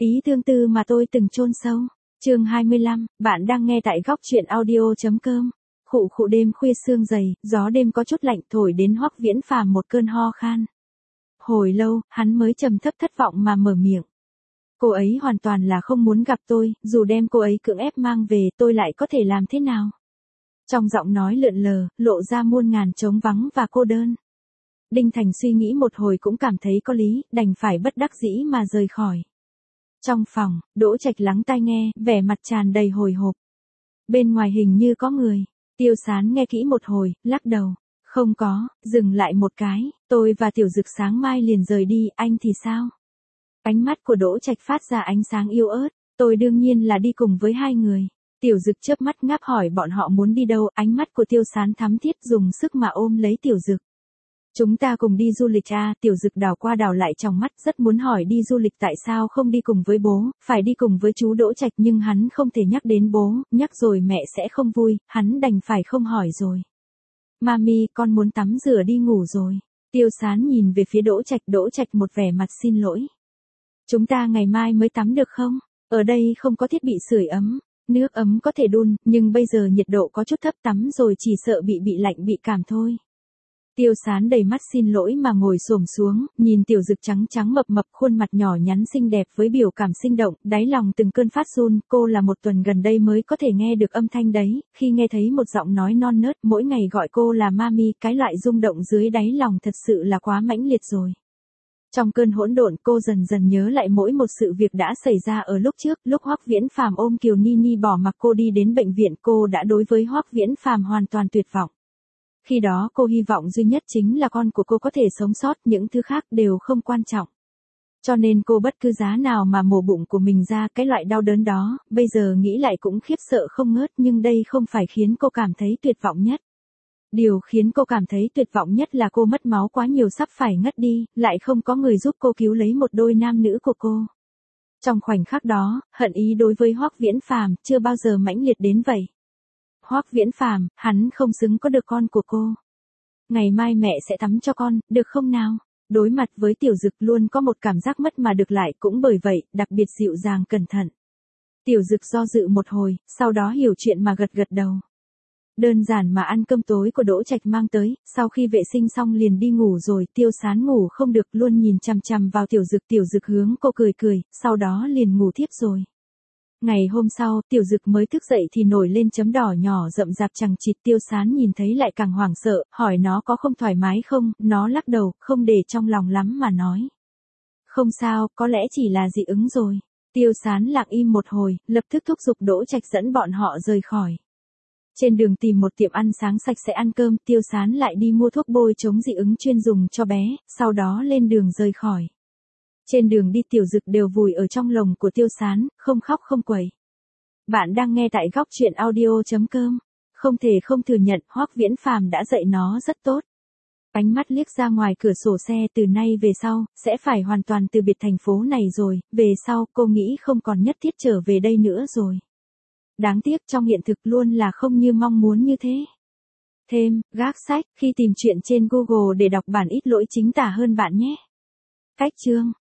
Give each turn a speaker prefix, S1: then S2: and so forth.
S1: ý tương tư mà tôi từng chôn sâu. Chương 25, bạn đang nghe tại góc truyện audio.com. Khụ khụ đêm khuya sương dày, gió đêm có chút lạnh thổi đến Hoắc Viễn Phàm một cơn ho khan. Hồi lâu, hắn mới trầm thấp thất vọng mà mở miệng. Cô ấy hoàn toàn là không muốn gặp tôi, dù đem cô ấy cưỡng ép mang về tôi lại có thể làm thế nào? Trong giọng nói lượn lờ, lộ ra muôn ngàn trống vắng và cô đơn. Đinh Thành suy nghĩ một hồi cũng cảm thấy có lý, đành phải bất đắc dĩ mà rời khỏi. Trong phòng, Đỗ Trạch lắng tai nghe, vẻ mặt tràn đầy hồi hộp. Bên ngoài hình như có người. Tiêu Sán nghe kỹ một hồi, lắc đầu. Không có, dừng lại một cái, tôi và Tiểu Dực sáng mai liền rời đi, anh thì sao? Ánh mắt của Đỗ Trạch phát ra ánh sáng yêu ớt, tôi đương nhiên là đi cùng với hai người. Tiểu Dực chớp mắt ngáp hỏi bọn họ muốn đi đâu, ánh mắt của Tiêu Sán thắm thiết dùng sức mà ôm lấy Tiểu Dực. Chúng ta cùng đi du lịch à, Tiểu Dực đảo qua đảo lại trong mắt rất muốn hỏi đi du lịch tại sao không đi cùng với bố, phải đi cùng với chú Đỗ Trạch nhưng hắn không thể nhắc đến bố, nhắc rồi mẹ sẽ không vui, hắn đành phải không hỏi rồi. Mami, con muốn tắm rửa đi ngủ rồi. Tiêu Sán nhìn về phía Đỗ Trạch một vẻ mặt xin lỗi. Chúng ta ngày mai mới tắm được không? Ở đây không có thiết bị sưởi ấm, nước ấm có thể đun, nhưng bây giờ nhiệt độ có chút thấp tắm rồi chỉ sợ bị lạnh bị cảm thôi. Tiêu Sán đầy mắt xin lỗi mà ngồi xổm xuống, nhìn Tiểu Dực trắng trắng mập mập khuôn mặt nhỏ nhắn xinh đẹp với biểu cảm sinh động, đáy lòng từng cơn phát run, cô là một tuần gần đây mới có thể nghe được âm thanh đấy, khi nghe thấy một giọng nói non nớt mỗi ngày gọi cô là mami, cái loại rung động dưới đáy lòng thật sự là quá mãnh liệt rồi. Trong cơn hỗn độn cô dần dần nhớ lại mỗi một sự việc đã xảy ra ở lúc trước, lúc Hoắc Viễn Phàm ôm Kiều Nini bỏ mặc cô đi đến bệnh viện cô đã đối với Hoắc Viễn Phàm hoàn toàn tuyệt vọng. Khi đó cô hy vọng duy nhất chính là con của cô có thể sống sót, những thứ khác đều không quan trọng. Cho nên cô bất cứ giá nào mà mổ bụng của mình ra, cái loại đau đớn đó, bây giờ nghĩ lại cũng khiếp sợ không ngớt, nhưng đây không phải khiến cô cảm thấy tuyệt vọng nhất. Điều khiến cô cảm thấy tuyệt vọng nhất là cô mất máu quá nhiều sắp phải ngất đi, lại không có người giúp cô cứu lấy một đôi nam nữ của cô. Trong khoảnh khắc đó, hận ý đối với Hoắc Viễn Phàm chưa bao giờ mãnh liệt đến vậy. Hoắc Viễn Phàm, hắn không xứng có được con của cô. Ngày mai mẹ sẽ tắm cho con, được không nào? Đối mặt với Tiểu Dực luôn có một cảm giác mất mà được lại, cũng bởi vậy, đặc biệt dịu dàng cẩn thận. Tiểu Dực do dự một hồi, sau đó hiểu chuyện mà gật đầu. Đơn giản mà ăn cơm tối của Đỗ Trạch mang tới, sau khi vệ sinh xong liền đi ngủ rồi, Tiêu Sán ngủ không được luôn nhìn chằm chằm vào Tiểu Dực hướng cô cười, sau đó liền ngủ thiếp rồi. Ngày hôm sau, Tiểu Dực mới thức dậy thì nổi lên chấm đỏ nhỏ rậm rạp chằng chịt, Tiêu Sán nhìn thấy lại càng hoảng sợ, hỏi nó có không thoải mái không, nó lắc đầu, không để trong lòng lắm mà nói. Không sao, có lẽ chỉ là dị ứng rồi. Tiêu Sán lặng im một hồi, lập tức thúc giục Đỗ Trạch dẫn bọn họ rời khỏi. Trên đường tìm một tiệm ăn sáng sạch sẽ ăn cơm, Tiêu Sán lại đi mua thuốc bôi chống dị ứng chuyên dùng cho bé, sau đó lên đường rời khỏi. Trên đường đi Tiểu Dực đều vùi ở trong lồng của Tiêu Sán, không khóc không quẩy. Bạn đang nghe tại góc truyện audio.com. Không thể không thừa nhận Hoắc Viễn Phàm đã dạy nó rất tốt. Ánh mắt liếc ra ngoài cửa sổ xe, từ nay về sau, sẽ phải hoàn toàn từ biệt thành phố này rồi, về sau cô nghĩ không còn nhất thiết trở về đây nữa rồi. Đáng tiếc trong hiện thực luôn là không như mong muốn như thế. Thêm, gác sách, khi tìm chuyện trên Google để đọc bản ít lỗi chính tả hơn bạn nhé. Cách chương.